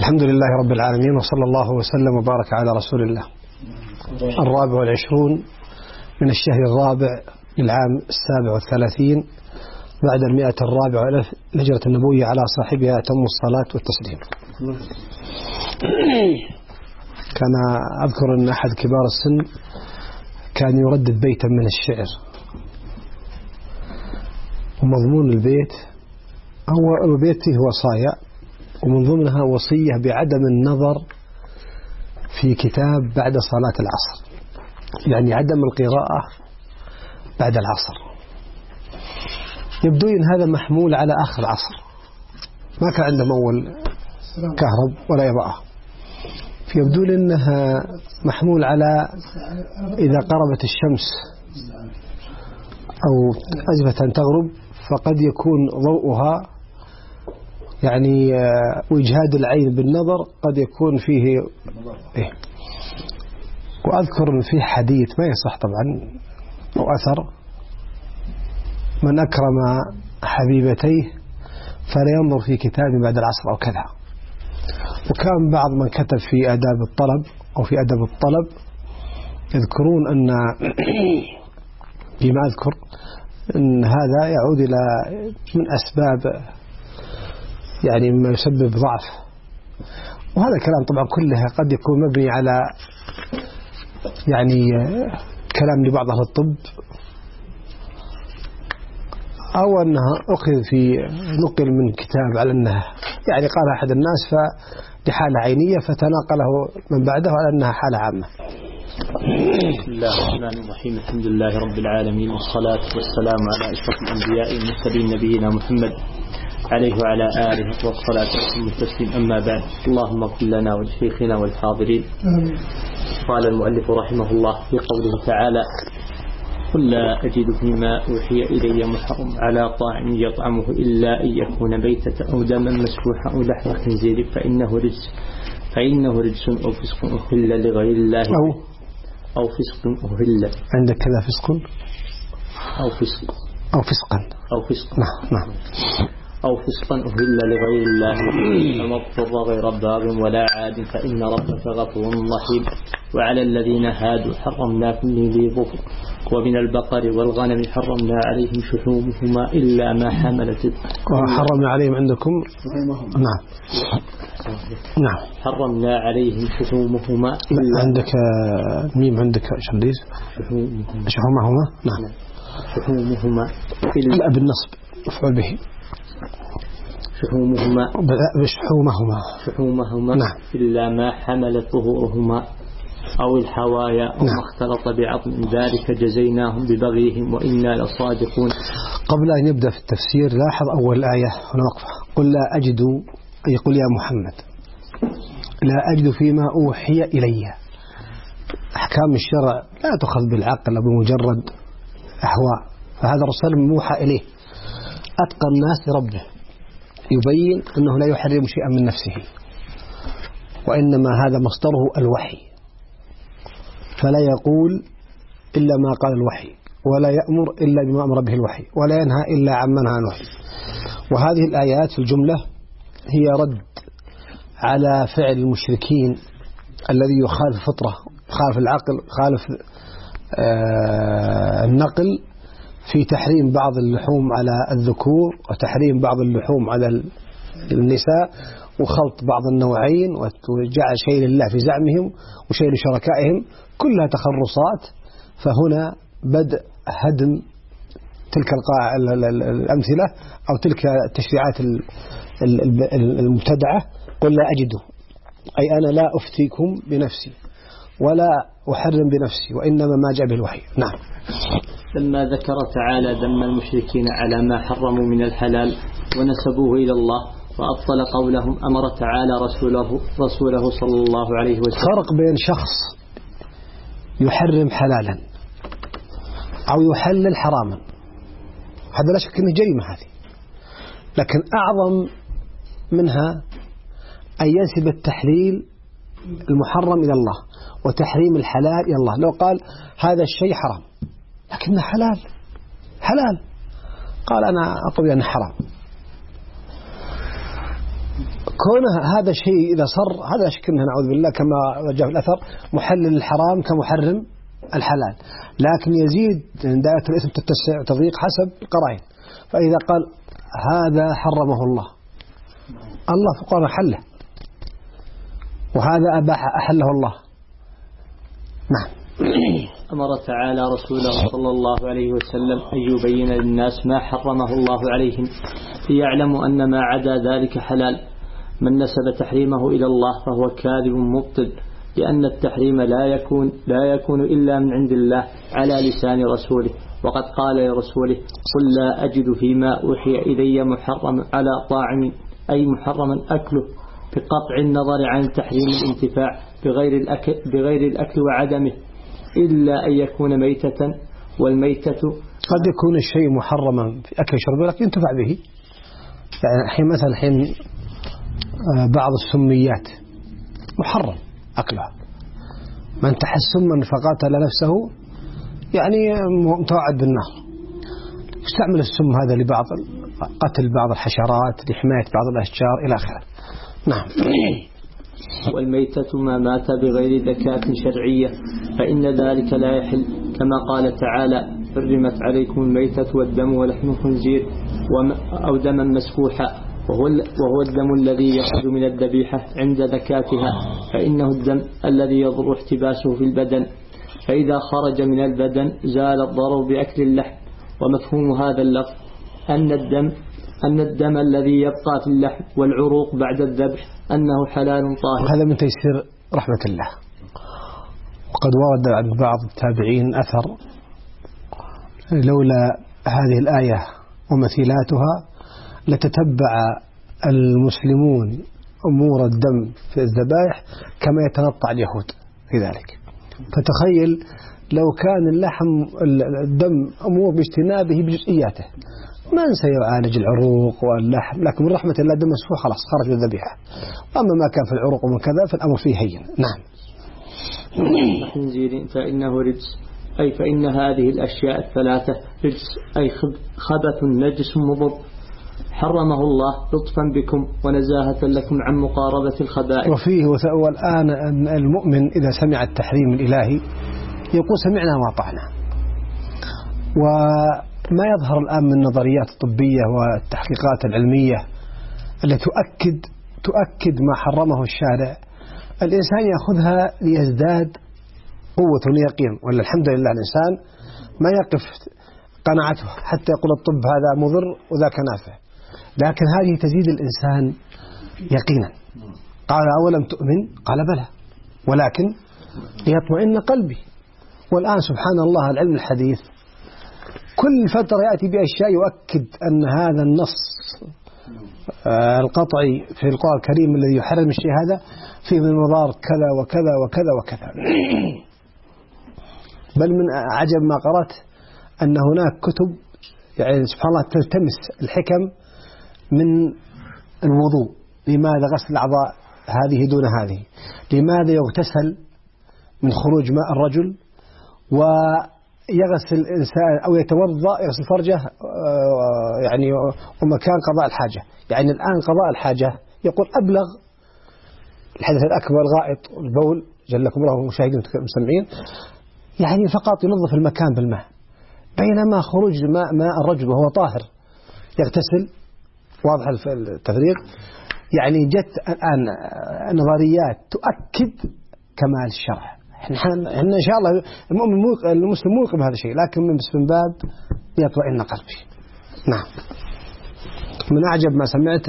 الحمد لله رب العالمين، وصلى الله وسلم وبارك على رسول الله. 24 من الشهر الرابع للعام 37 بعد 104 لهجرة النبوية، على صاحبها أتم الصلاة والتسليم. كان أذكر أن أحد كبار السن كان يردد بيتا من الشعر، ومضمون البيت هو وصايا، ومن ضمنها وصية بعدم النظر في كتاب بعد صلاة العصر، يعني عدم القراءة بعد العصر. يبدو أن هذا محمول على آخر العصر، ما كان عندهم أول كهرب ولا إضاءة، فيبدو لي أنها محمول على إذا قربت الشمس أو أزفت أن تغرب فقد يكون ضوءها يعني وإجهاد العين بالنظر قد يكون فيه إيه. وأذكر في حديث ما يصح طبعا أو أثر: من أكرم حبيبتيه فلا ينظر في كتاب بعد العصر أو كذا. وكان بعض من كتب في آداب الطلب أو في أدب الطلب يذكرون أن بما أذكر أن هذا يعود إلى من أسباب يعني مما يسبب ضعف. وهذا الكلام طبعا كله قد يكون مبني على يعني كلام لبعض أهل الطب، أو أنها أخذ في نقل من كتاب على أنها يعني قال أحد الناس فلحالة عينية فتناقله من بعده على أنها حالة عامة. بسم الله الرحمن الرحيم. الحمد لله رب العالمين، والصلاة والسلام على أشرف الأنبياء والمرسلين نبينا محمد عليه وعلى آله والصلاة والتسليم. أما بعد، اللهم اغفر لنا ولشيخنا والحاضرين. قال المؤلف رحمه الله في قوله تعالى: قل لا أجد فيما أوحي إلي محرم على طاعم يطعمه إلا أن يكون ميتة أو دما مسفوحا أو لحم خنزير فإنه رجس أو فسق أهل لغير الله أو فسق أهل. عندك كذا فسق أو فسقا. نعم. أو فسقا أهل لغير الله فما اضطر غير باغ ولا عاد فإن ربك غفور رحيم. وعلى الذين هادوا حرمنا كل ذي ظفر، ومن البقر والغنم حرمنا عليهم شحومهما إلا ما حملت. وحرمنا عليهم عندكم نعم حرمنا عليهم شحومهما عندك ميم، عندك شنديز شحومهما. نعم. شحومهما لا بالنصب مفعول به. شحومهما نعم. إلا ما حملت ظهورهما أو الحوايا أو ما اختلط بعظم، ذلك جزيناهم ببغيهم وإنا لصادقون. قبل أن يبدأ في التفسير لاحظ أول آية هنا وقفة: قل لا أجد، يقول يا محمد لا أجد فيما أوحي إلي. أحكام الشرع لا تأخذ بالعقل أو بمجرد أهواء، فهذا الرسول موحى إليه أتقى الناس لربه، يبين أنه لا يحرم شيئا من نفسه، وإنما هذا مصدره الوحي، فلا يقول إلا ما قال الوحي، ولا يأمر إلا بما أمر به الوحي، ولا ينهى إلا عما نهى الوحي. وهذه الآيات في الجملة هي رد على فعل المشركين الذي يخالف الفطرة، يخالف العقل، يخالف النقل، في تحريم بعض اللحوم على الذكور وتحريم بعض اللحوم على النساء، وخلط بعض النوعين، وجعل شيء لله في زعمهم وشيء لشركائهم، كلها تخرصات. فهنا بدء هدم تلك الأمثلة أو تلك التشريعات المبتدعة. قل لا أجد، أي أنا لا أفتيكم بنفسي ولا أحرم بنفسي، وإنما ما جاء به الوحي. نعم. لما ذكر تعالى ذم المشركين على ما حرموا من الحلال ونسبوه إلى الله وأبطل قولهم، أمر تعالى رسوله صلى الله عليه وسلم. فرق بين شخص يحرم حلالا أو يحلل حراما، هذا لا شك أنه جريمة هذه، لكن أعظم منها أن ينسب التحليل المحرم إلى الله وتحريم الحلال إلى الله. لو قال هذا الشيء حرام لكنه حلال، قال أنا أقول أنه حرام، كونه هذا شيء إذا صر هذا شكلنا نعوذ بالله كما جاء في الأثر محلل الحرام كمحرم الحلال، لكن يزيد دائرة الإثم تتسع وتضيق حسب القرائن. فإذا قال هذا حرمه الله في القرآن حله، وهذا أحله الله. نعم. أمر تعالى رسوله صلى الله عليه وسلم أن يبين للناس ما حرمه الله عليهم ليعلموا أن ما عدا ذلك حلال. من نسب تحريمه إلى الله فهو كاذب مبطل، لأن التحريم لا يكون إلا من عند الله على لسان رسوله، وقد قال لرسوله قل لا أجد فيما أوحي إلي محرم على طاعم أي محرما أكله، بقطع النظر عن تحريم الانتفاع بغير الأكل وعدمه، إلا أن يكون ميتة، والميتة قد يكون الشيء محرما في أكل شرب لكن ينتفع به. يعني مثلا بعض السميات محرم أكلها، من تحسما فقاتل نفسه يعني متوعد بالنار. يستعمل السم هذا لبعض قتل بعض الحشرات، لحماية بعض الأشجار إلى آخره. نعم. والميتة ما مات بغير ذكاة شرعية فإن ذلك لا يحل، كما قال تعالى حرمت عليكم الميتة والدم ولحم الخنزير أو دما مسفوحا، وهو الدم الذي يخرج من الذبيحة عند ذكاتها، فإنه الدم الذي يضر احتباسه في البدن، فإذا خرج من البدن زال الضرر بأكل اللحم. ومفهوم هذا اللفظ أن الدم الذي يبقى في اللحم والعروق بعد الذبح أنه حلال طاهر. هذا من تيسير رحمة الله. وقد ورد عن بعض التابعين أثر لولا هذه الآية ومثيلاتها لتتبع المسلمون أمور الدم في الذبائح كما يتنطع اليهود في ذلك. فتخيل لو كان الدم أمور باجتنابه بجزئياته، من سيعالج العروق واللحم؟ لكن من رحمة الله دم مسفوح خلاص خرج الذبيحة. أما ما كان في العروق ومن كذا فالأمر فيه هين. نعم. خنزير فإنه رجس، أي فإن هذه الأشياء الثلاثة رجس، أي خبث نجس مضر، حرمه الله لطفا بكم ونزاهة لكم عن مقاربة الخبائث. وفيه والآن المؤمن إذا سمع التحريم الإلهي يقول سمعنا وأطعنا. وما يظهر الآن من النظريات الطبية والتحقيقات العلمية التي تؤكد ما حرمه الشارع، الإنسان يأخذها ليزداد قوة ويقين. ولا الحمد لله الإنسان ما يقف قناعته حتى يقول الطب هذا مضر وذاك نافع، لكن هذه تزيد الإنسان يقينا. قال أولم تؤمن؟ قال بلى ولكن ليطمئن قلبي. والآن سبحان الله العلم الحديث كل فترة يأتي بأشياء يؤكد أن هذا النص القطعي في القرآن الكريم الذي يحرم الشيء هذا فيه من مضار كذا وكذا وكذا وكذا. بل من عجب ما قرأت أن هناك كتب يعني سبحان الله تلتمس الحكم من الوضوء. لماذا غسل الأعضاء هذه دون هذه؟ لماذا يغتسل من خروج ماء الرجل ويغسل الإنسان أو يتوضأ يغسل فرجه يعني ومكان قضاء الحاجة؟ يعني الآن قضاء الحاجة يقول أبلغ الحدث الأكبر غائط البول جلكم الله المشاهدين المستمعين، يعني فقط ينظف المكان بالماء، بينما خروج ماء الرجل وهو طاهر يغتسل. واضح التفريق. يعني جت الآن نظريات تؤكد كمال الشرع. احنا إن شاء الله المسلم موقن بهذا الشيء، لكن من باب يطمئن قلبي. نعم. من أعجب ما سمعت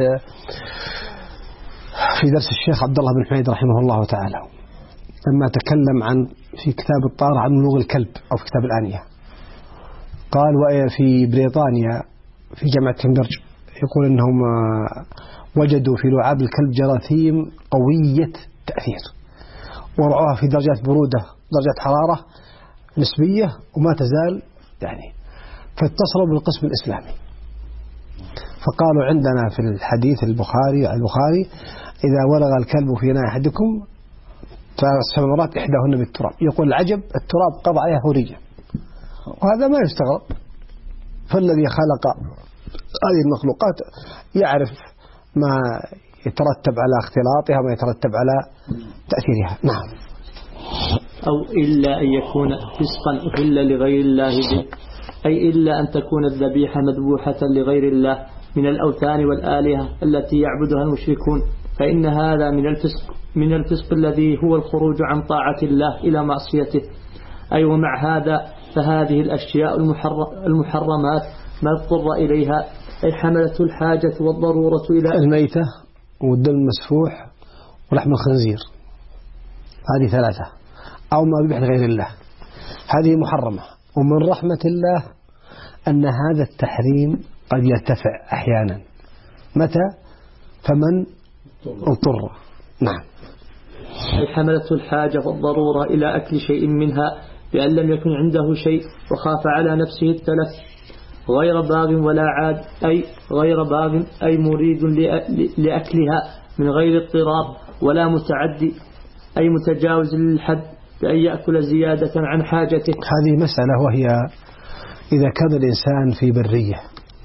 في درس الشيخ عبد الله بن حميد رحمه الله تعالى لما تكلم عن في كتاب الطهارة عن بلوغ الكلب أو في كتاب الآنية، قال وفي بريطانيا في جامعة كامبريدج يقول أنهم وجدوا في لعاب الكلب جراثيم قوية تأثير، ورعوها في درجات برودة درجات حرارة نسبية وما تزال يعني. فاتصلوا بالقسم الإسلامي فقالوا عندنا في الحديث البخاري إذا ولغ الكلب في إناء أحدكم ف7 مرات إحداهن بالتراب. يقول العجب التراب قضى عليها هوريا، وهذا ما يستغرب. فالذي خلق هذه المخلوقات يعرف ما يترتب على اختلاطها وما يترتب على تأثيرها. نعم. أو إلا أن يكون فسقا أحل لغير الله به، أي إلا أن تكون الذبيحة مذبوحة لغير الله من الأوثان والآلهة التي يعبدها المشركون، فإن هذا من الفسق الذي هو الخروج عن طاعة الله إلى معصيته. أي ومع هذا فهذه الأشياء المحرمات ما اضطر إليها، أي حملة الحاجة والضرورة إلى الميتة والدم المسفوح ولحم الخنزير، هذه ثلاثة، أو ما ذبح لغير الله، هذه محرمة. ومن رحمة الله أن هذا التحريم قد يرتفع أحيانا. متى؟ فمن اضطر. نعم. أي حملة الحاجة والضرورة إلى أكل شيء منها بأن لم يكن عنده شيء وخاف على نفسه التلف، غير باغ ولا عاد، أي غير باغ أي مريد لأكلها من غير اضطرار، ولا متعدي أي متجاوز للحد بأن يأكل زيادة عن حاجته. هذه مسألة، وهي إذا كان الإنسان في برية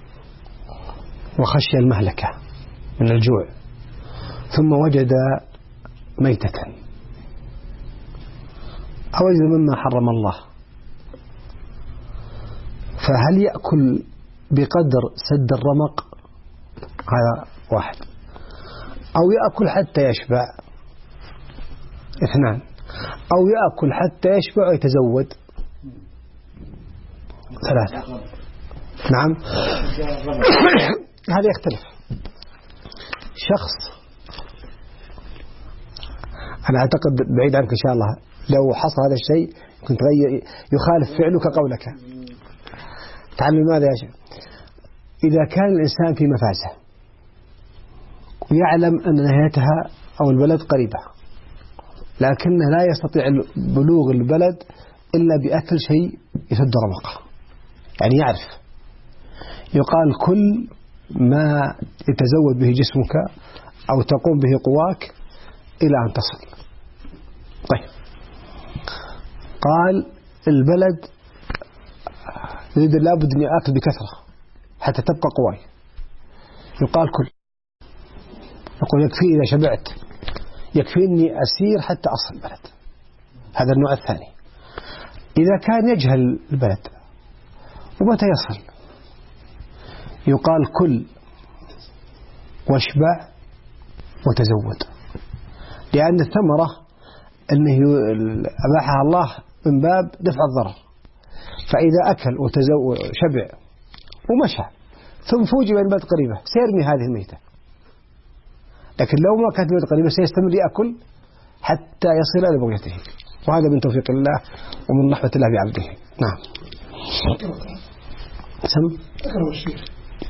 وخشي المهلكة من الجوع ثم وجد ميتة أو وجد مما حرم الله، فهل يأكل بقدر سد الرمق؟ هذا واحد. أو يأكل حتى يشبع؟ اثنان. أو يأكل حتى يشبع ويتزود؟ ثلاثة. نعم. هذا يختلف. شخص، أنا أعتقد بعيد عنك إن شاء الله لو حصل هذا الشيء كنت يخالف فعلك قولك. تعلم ماذا يا شيخ؟ إذا كان الإنسان في مفازة ويعلم أن نهايتها أو البلد قريبة، لكنه لا يستطيع بلوغ البلد إلا بأكل شيء يسد رمقه، يعني يعرف، يقال كل ما يتزود به جسمك أو تقوم به قواك إلى أن تصل. طيب، قال البلد يريد لابد أن أكل بكثرة حتى تبقى قواي، يقال كل، يقول يكفي إذا شبعت، يكفيني أسير حتى أصل البلد. هذا النوع الثاني. إذا كان يجهل البلد ومتى يصل، يقال كل واشبع وتزود، لأن الثمرة أنه أباحها الله من باب دفع الضرر. فإذا أكل وتزود شبع ومشى ثم فوجئ بأن البلد قريبة سيرمي هذه الميتة، لكن لو ما كانت البلد قريبة سيستمر يأكل حتى يصل إلى بغيته، وهذا من توفيق الله ومن رحمة الله بعبده. نعم. سم أكرم الشيخ.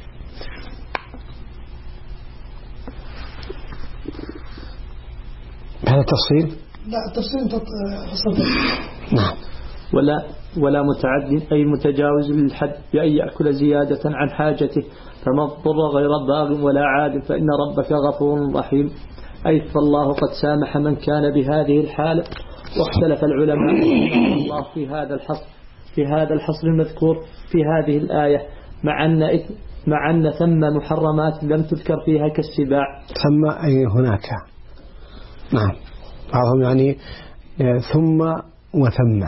هذا التفصيل؟ لا، التفصيل صدق. نعم. ولا متعد أي متجاوز للحد بأن يأكل زيادة عن حاجته، فما اضطر غير باغ ولا عاد، فإن ربك غفور رحيم. أي فالله قد سامح من كان بهذه الحالة. واختلف العلماء الله في هذا الحصر المذكور في هذه الآية، مع أن ثم محرمات لم تذكر فيها كالسباع. ثم أي هناك. نعم. بعضهم يعني ثم وثم،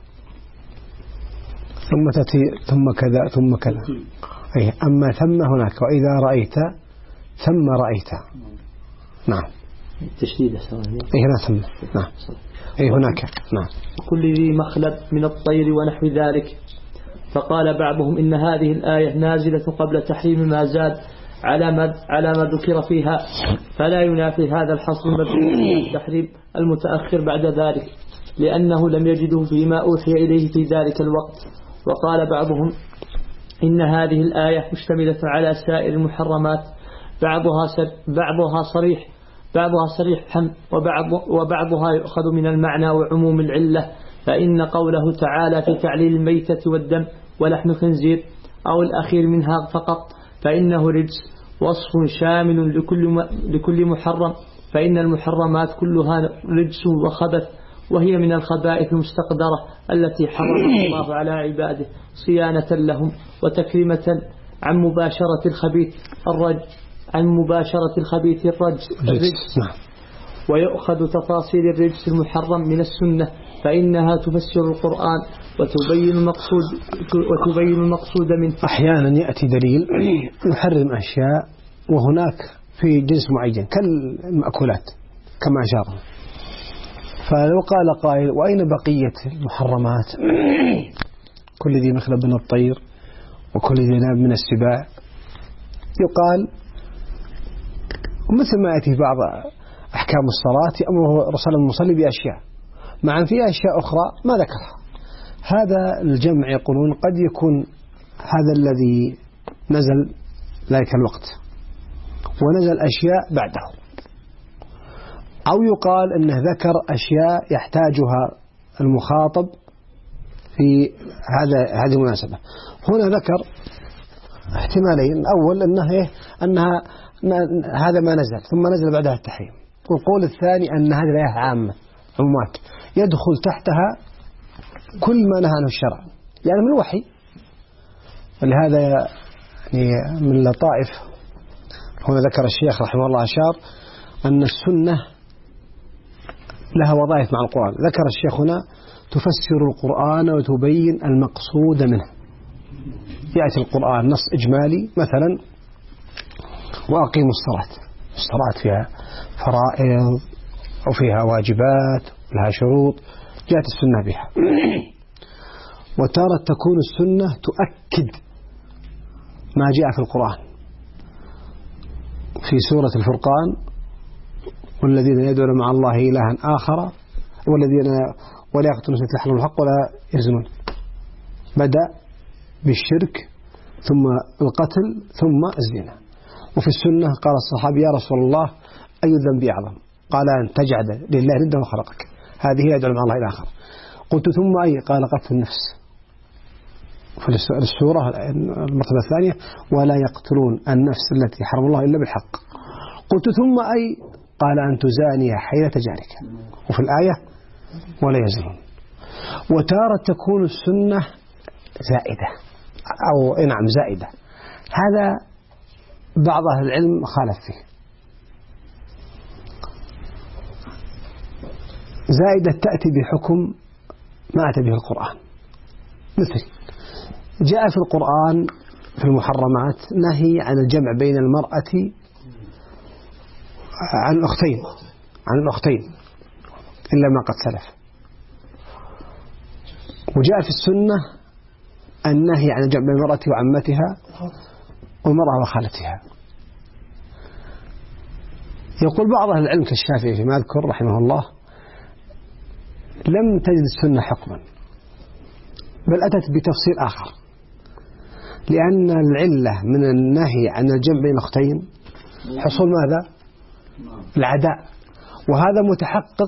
ثم تأتي ثم كذا ثم كذا. أي أما ثم هناك، وإذا رأيت ثم رأيت. نعم. تشديد سواء. أي هنا ثم. نعم. أي هناك. نعم. كل ذي مخلب من الطير ونحو ذلك. فقال بعضهم إن هذه الآية نازلة قبل تحريم ما زاد على ما ذكر فيها، فلا ينافي هذا الحصر التحريم المتأخر بعد ذلك، لأنه لم يجده فيما أوحي إليه في ذلك الوقت. وقال بعضهم إن هذه الآية مشتملة على سائر المحرمات، بعضها صريح حمد، وبعضها يؤخذ من المعنى وعموم العلة. فإن قوله تعالى في تعليل الميتة والدم ولحم خنزير أو الأخير منها فقط فإنه رجس، وصف شامل لكل محرم، فإن المحرمات كلها رجس وخبث، وهي من الخبائث المستقدرة التي حرمها الله على عباده صيانة لهم وتكريمة عن مباشرة الخبيث عن مباشرة الخبيث الرجس. نعم. ويؤخذ تفاصيل الرجس المحرم من السنة فإنها تفسر القرآن وتبين المقصود منه. أحيانا يأتي دليل يحرم أشياء وهناك في جنس معين كالمأكولات كما أشار. فلو قال قائل وأين بقية المحرمات كل ذي مخلب من الطير وكل ذي ناب من السباع، يقال مثل ما يأتي بعض أحكام الصلاة أمره رسول المصلي بأشياء مع في أشياء أخرى ما ذكرها. هذا الجمع يقولون قد يكون هذا الذي نزل ذلك الوقت ونزل أشياء بعده، أو يقال أنه ذكر أشياء يحتاجها المخاطب في هذه المناسبة. هنا ذكر احتمالين، أول أنها هذا ما نزل ثم نزل بعدها التحريم، والقول الثاني أن هذه الآية عامة عمومات يدخل تحتها كل ما نهى عنه الشرع يعني من الوحي. ولهذا يعني من لطائف هنا ذكر الشيخ رحمه الله أشار أن السنة لها وظائف مع القرآن. ذكر الشيخ هنا تفسر القرآن وتبين المقصود منه. يأتي القرآن نص إجمالي مثلا وأقيموا الصلاة فيها فرائض وفيها واجبات لها شروط جاءت السنة بها. وتارة تكون السنة تؤكد ما جاء في القرآن في سورة الفرقان والذين يدعون مع الله إلها آخر والذين ولا يقتلون النفس التي حرم الحق ولا يزنون، بدأ بالشرك ثم القتل ثم الزنا. وفي السنة قال الصحابي يا رسول الله أي الذنب أعظم؟ قال أن تجعل لله ندا وخلقك، هذه يدعو مع الله إلى آخر. قلت ثم أي؟ قال قتل النفس. في السورة المرتبة الثانية ولا يقتلون النفس التي حرم الله إلا بالحق. قلت ثم أي؟ قال أن تزاني حيلة جارك. وفي الآية ولا يزنون. وتارة تكون السنة زائدة أو نعم زائدة، هذا بعض أهل العلم خالف فيه. زائدة تأتي بحكم ما أتى به القرآن، مثل جاء في القرآن في المحرمات نهي عن الجمع بين المرأة عن الأختين إلا ما قد سلف. وجاء في السنة النهي عن الجمع بين المرأة وعمتها والمرأة وخالتها. يقول بعض أهل العلم كالشافعي فيما أذكر رحمه الله لم تجد السنة حكما بل أتت بتفصيل آخر، لأن العلة من النهي عن الجمع بين الأختين حصول ماذا؟ العداء، وهذا متحقق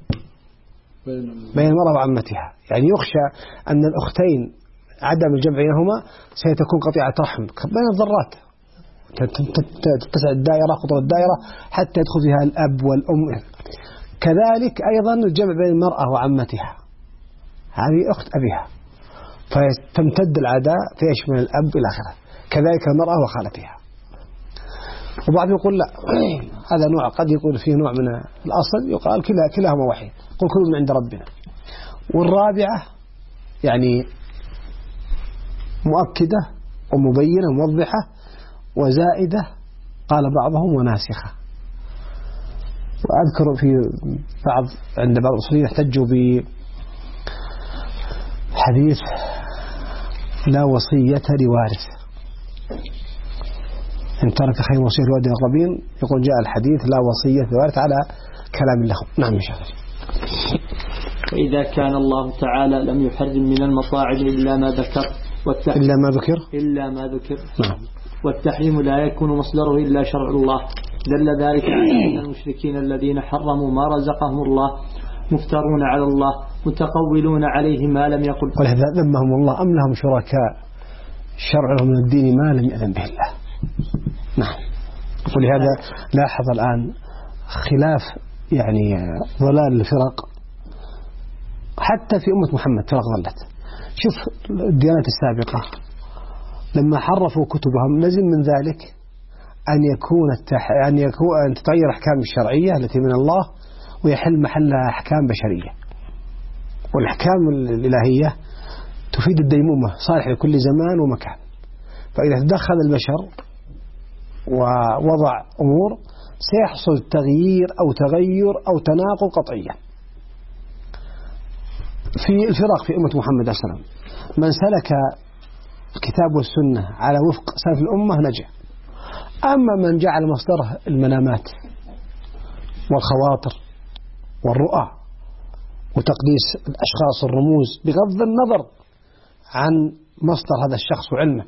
بين المرأة وعمتها. يعني يخشى أن الأختين عدم الجمع بينهما سيتكون قطيعة رحم بين الضرات، تتسع الدائرة خطوة الدائرة حتى يدخل فيها الأب والأم. كذلك أيضا الجمع بين المرأة وعمتها، هذه أخت أبيها، فتمتد العداء فيشمل الأب إلى آخره. كذلك المرأة وخالتها. وبعض يقول لا، هذا نوع قد يقول فيه نوع من الأصل يقال كلاهما واحد، قل كل من عند ربنا. والرابعة يعني مؤكدة ومبينة موضحة، وزائدة قال بعضهم وناسخة. وأذكر في عند بعض الأصوليين يحتجوا بحديث لا وصية لوارث إن ترك خير وصية لوالد الأقربين. يقول جاء الحديث لا وصية لوارث على كلام له. نعم إن شاء الله. وإذا كان الله تعالى لم يحرم من المطاعم إلا ما ذكر إلا ما ذكر نعم. والتحريم لا يكون مصدره إلا شرع الله، دل ذلك على أن المشركين الذين حرموا ما رزقهم الله مفترون على الله متقولون عليه ما لم يقل. ولهذا ذمهم الله أم لهم شركاء شرعهم من الدين ما لم يأذن به الله. نعم. ولهذا لاحظ الآن خلاف يعني ضلال الفرق حتى في أمة محمد فرق ضلت. شوف الديانات السابقة لما حرفوا كتبهم نزل من ذلك أن تتغير أحكام الشرعية التي من الله ويحل محلها أحكام بشرية. والأحكام الإلهية تفيد الديمومة، صالح لكل زمان ومكان. فإذا تدخل البشر ووضع أمور سيحصل تغيير أو تغير أو تناقض قطعيا. في الفرق في أمة محمد صلى الله عليه وسلم من سلك الكتاب والسنة على وفق سلف الأمة نجا. أما من جعل مصدره المنامات والخواطر والرؤى وتقديس الأشخاص الرموز بغض النظر عن مصدر هذا الشخص وعلمه،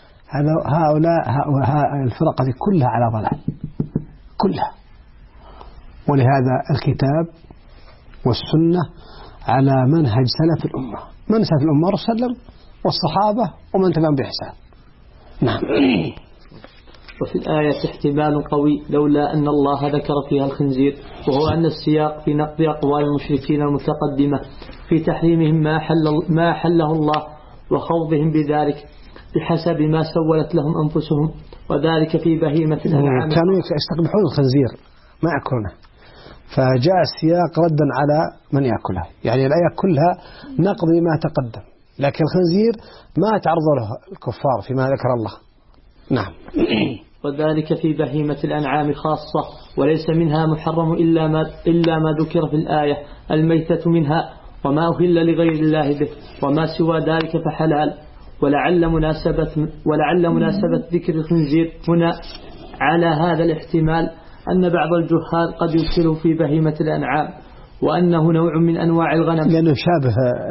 هؤلاء الفرق هذه كلها على ضلال كلها. ولهذا الكتاب والسنة على منهج سلف الأمة، من سلف الأمة رسول الله وسلم والصحابة ومن تبعهم بإحسان. نعم. وفي الآية احتمال قوي لولا أن الله ذكر فيها الخنزير، وهو أن السياق في نقد أقوال المشركين المتقدمة في تحريمهم ما حله الله وخوضهم بذلك بحسب ما سولت لهم أنفسهم، وذلك في بهيمة الأنعام. كانوا يستقبحون الخنزير ما يأكلونه، فجاء السياق ردا على من يأكلها. يعني الآية كلها نقض ما تقدم، لكن الخنزير ما تعرض له الكفار فيما ذكر الله. نعم. وذلك في بهيمة الأنعام خاصة، وليس منها محرم إلا ما ذكر في الآية، الميتة منها وما أهل لغير الله به، وما سوى ذلك فحلال. ولعل مناسبة ذكر الخنزير هنا على هذا الاحتمال أن بعض الجهال قد يدخل في بهيمة الأنعام وأنه نوع من أنواع الغنم، لأنه شابه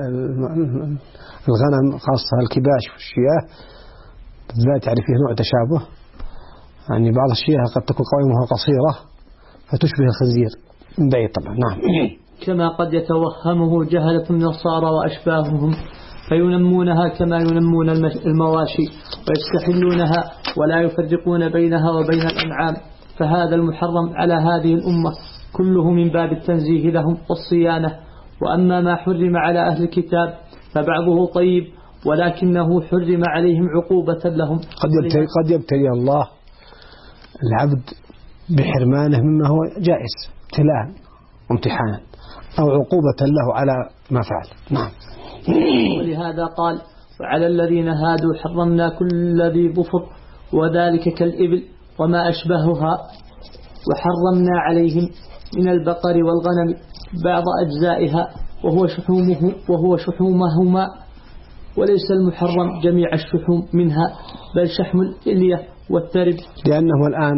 الغنم خاصة الكباش والشياه لا تعرف فيه نوع تشابه. يعني بعض الشياه قد تكون قوائمها قصيرة فتشبه الخنزير من بعيد طبعا. نعم. كما قد يتوهمه جهلة النصارى وأشباههم فينمونها كما ينمون المواشي ويستحلونها ولا يفرقون بينها وبين الأنعام. فهذا المحرم على هذه الأمة كله من باب التنزيه لهم والصيانة. وأما ما حرم على أهل الكتاب فبعضه طيب ولكنه حرم عليهم عقوبة لهم. قد يبتلي الله العبد بحرمانه مما هو جائز ابتلاء وامتحانا أو عقوبة له على ما فعل. نعم. ولهذا قال وعلى الذين هادوا حرمنا كل ذي ظفر وذلك كالإبل وما أشبهها، وحرمنا عليهم من البقر والغنم بعض أجزائها وهو شحومهما، وليس المحرم جميع الشحوم منها بل شحم الإلية والترب، لأنه الآن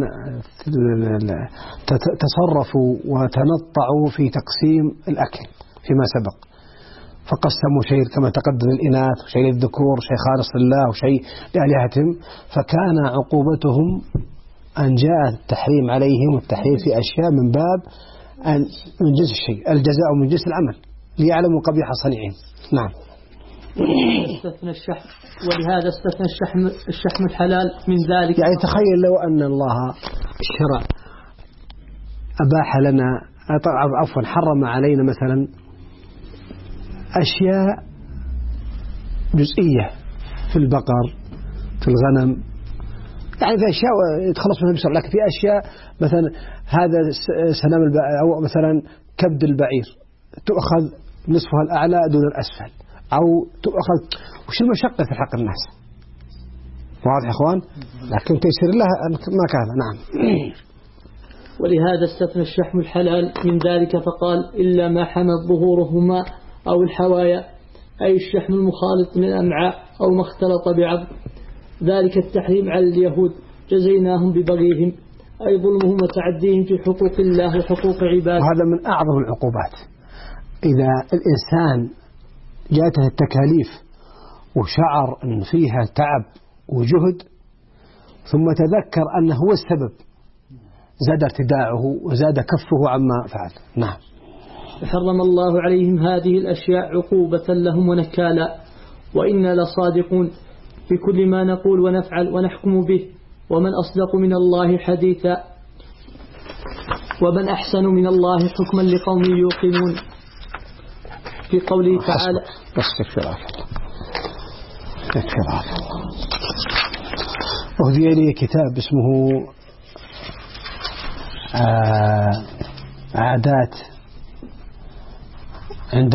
تصرفوا وتنطعوا في تقسيم الأكل فيما سبق، فقسموا شيء كما تقدم الإناث وشيء للذكور وشيء خالص لله وشيء لآلهتهم، فكان عقوبتهم أن جاء التحريم عليهم والتحريم في أشياء من باب من جنس الشيء، الجزاء من جنس العمل ليعلموا قبيح صنيعهم. نعم. ولهذا استثنى الشحم الحلال من ذلك. يعني تخيل لو أن الله الشرع أباح لنا عفوا حرم علينا مثلا أشياء جزئية في البقر في الغنم، يعني في أشياء يتخلص منها بسرعة، لكن في أشياء مثلا هذا سنام أو مثلا كبد البعير تؤخذ نصفها الأعلى دون الأسفل، أو تؤخذ وش المشقة في حق الناس. واضح يا أخوان؟ لكن تيسير لها ما كان. نعم. ولهذا استثنى الشحم الحلال من ذلك فقال إلا ما حمت ظهورهما أو الحوايا، أي الشحم المخالط من الأمعاء أو ما اختلط بعظم. ذلك التحريم على اليهود جزيناهم ببغيهم، أي ظلمهم وتعديهم في حقوق الله وحقوق عباده. وهذا من أعظم العقوبات. إذا الإنسان جاءته التكاليف وشعر أن فيها تعب وجهد ثم تذكر أنه هو السبب، زاد ارتداعه وزاد كفه عما فعل. نعم. حرم الله عليهم هذه الأشياء عقوبة لهم ونكالا، وإنا لصادقون في كل ما نقول ونفعل ونحكم به، ومن أصدق من الله حديثا، ومن أحسن من الله حكما لقوم يوقنون. في قوله تعالى وفي يدي كتاب اسمه عادات عند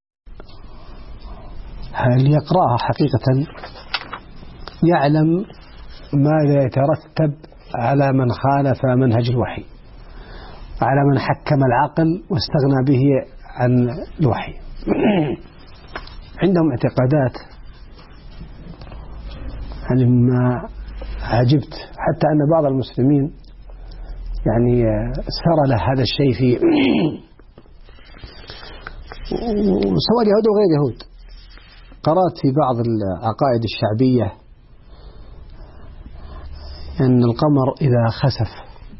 اللي يقرأها حقيقة يعلم ماذا يترتب على من خالف منهج الوحي، على من حكم العقل واستغنى به عن الوحي. عندهم اعتقادات يعني ما عجبت، حتى أن بعض المسلمين يعني سار له هذا الشيء في سواء يهود وغير يهود. قرأت في بعض العقائد الشعبية أن القمر إذا خسف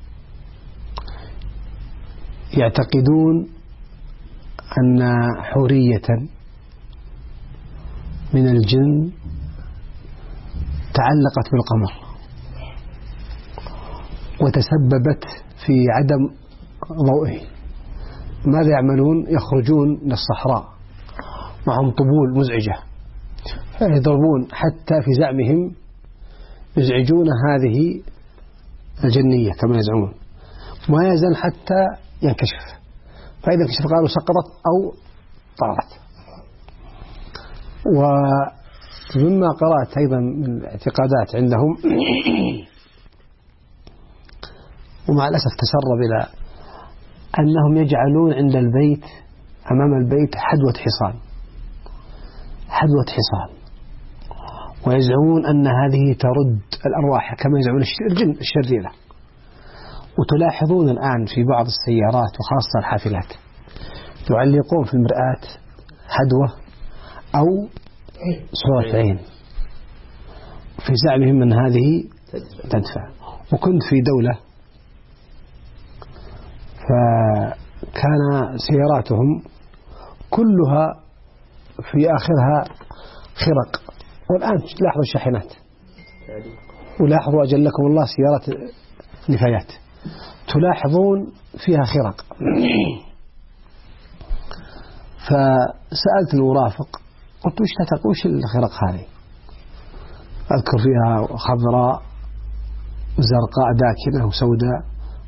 يعتقدون أن حورية من الجن تعلقت بالقمر وتسببت في عدم ضوئه. ماذا يعملون؟ يخرجون من الصحراء معهم طبول مزعجة يضربون، حتى في زعمهم يزعجون هذه الجنية كما يزعمون، ما يزال حتى ينكشف، فإذا كشف قالوا سقطت أو طارت. ومما قرأت أيضا من الاعتقادات عندهم ومع الأسف تسرب إلى أنهم يجعلون عند البيت أمام البيت حدوة حصان، ويزعمون أن هذه ترد الأرواح كما يزعمون الجن الشريرة. وتلاحظون الآن في بعض السيارات وخاصة الحافلات يعلقون في المرآة حدوة أو صورة عين في زعمهم أن هذه تدفع. وكنت في دولة فكان سياراتهم كلها في آخرها خرق، والآن لاحظوا الشاحنات ولاحظوا أجلكم الله سيارات نفايات تلاحظون فيها خرق. فسألت المرافق قلت وش الخرق هذه؟ أذكر فيها خضراء وزرقاء داكنة وسوداء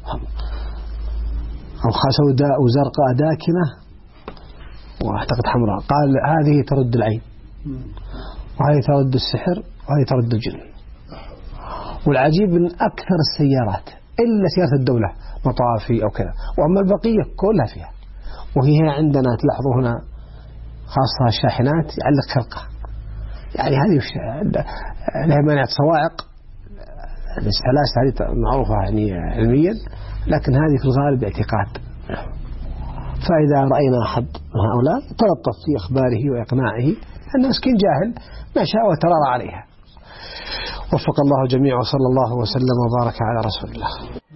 أو سوداء وزرقاء داكنة وأعتقد حمراء. قال هذه ترد العين، وهذه ترد السحر، وهذه ترد الجن. والعجيب من أكثر السيارات إلا سيارة الدولة مطافي أو كذا، وأما البقية كلها فيها. وهي عندنا تلاحظوا هنا خاصة الشاحنات يعلق خرقة، يعني هذه لها مانع صواعق السلاسة هذه معروفة يعني علميا، لكن هذه في الغالب اعتقاد. فإذا رأينا أحد من هؤلاء تلطف في أخباره وإقناعه أن مسكين جاهل ما شاء وترى عليها. وفق الله جميعا وصلى الله وسلم وبارك على رسول الله.